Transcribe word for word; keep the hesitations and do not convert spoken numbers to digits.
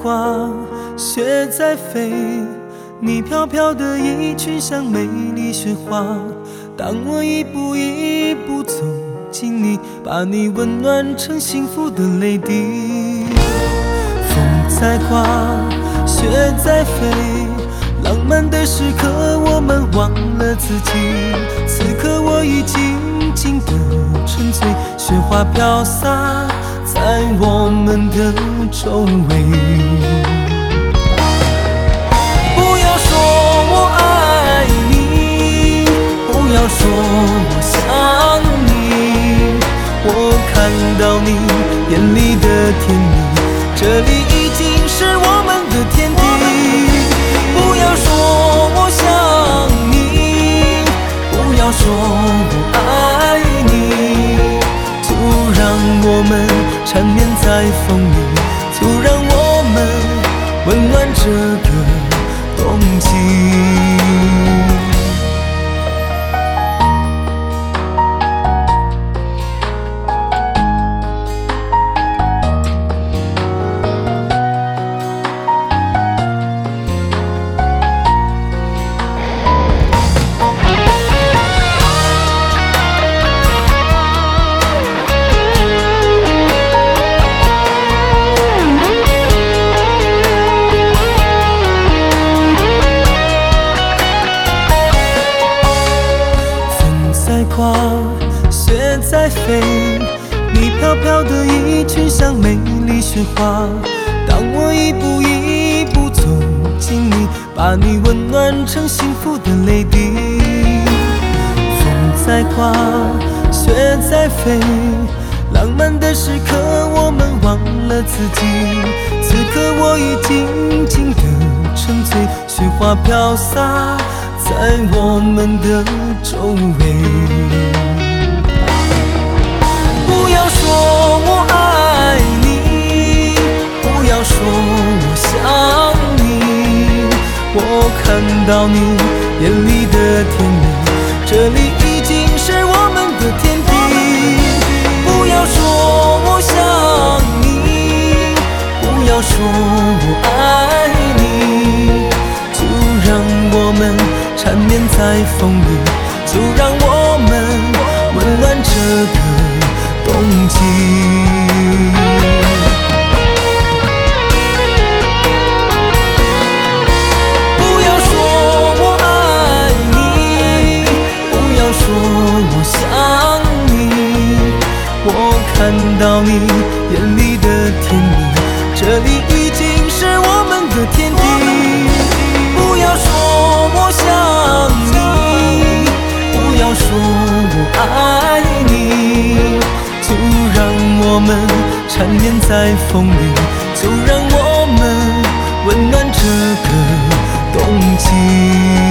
花，雪在飞，你飘飘的衣裙像美丽雪花。当我一步一步走近你，把你温暖成幸福的泪滴。风在刮，雪在飞，浪漫的时刻我们忘了自己。此刻我已静静的沉醉，雪花飘洒在我们的周围。不要说我爱你，不要说我想你，我看到你眼里的甜蜜，这里已经是我们的天地。不要说我想你，不要说我爱你，就让我们缠绵在风里，就让我们温暖这个冬季。雪在飞，你飘飘的衣裙像美丽雪花。当我一步一步走近你，把你温暖成幸福的泪滴。风在刮，雪在飞，浪漫的时刻我们忘了自己。此刻我已静静的沉醉，雪花飘洒在我们的周围。不要说我爱你，不要说我想你，我看到你眼里的甜蜜，这里已经是我们的天地。不要说我想你，不要说我爱你，就让我们缠绵在风里，就让我们温暖这个冬季。不要说我爱你，不要说我想你，我看到你眼里的甜蜜，这里已经是我们的天地。不要说我想你，不要说我爱你，就让我们缠绵在风里，就让我们温暖这个冬季。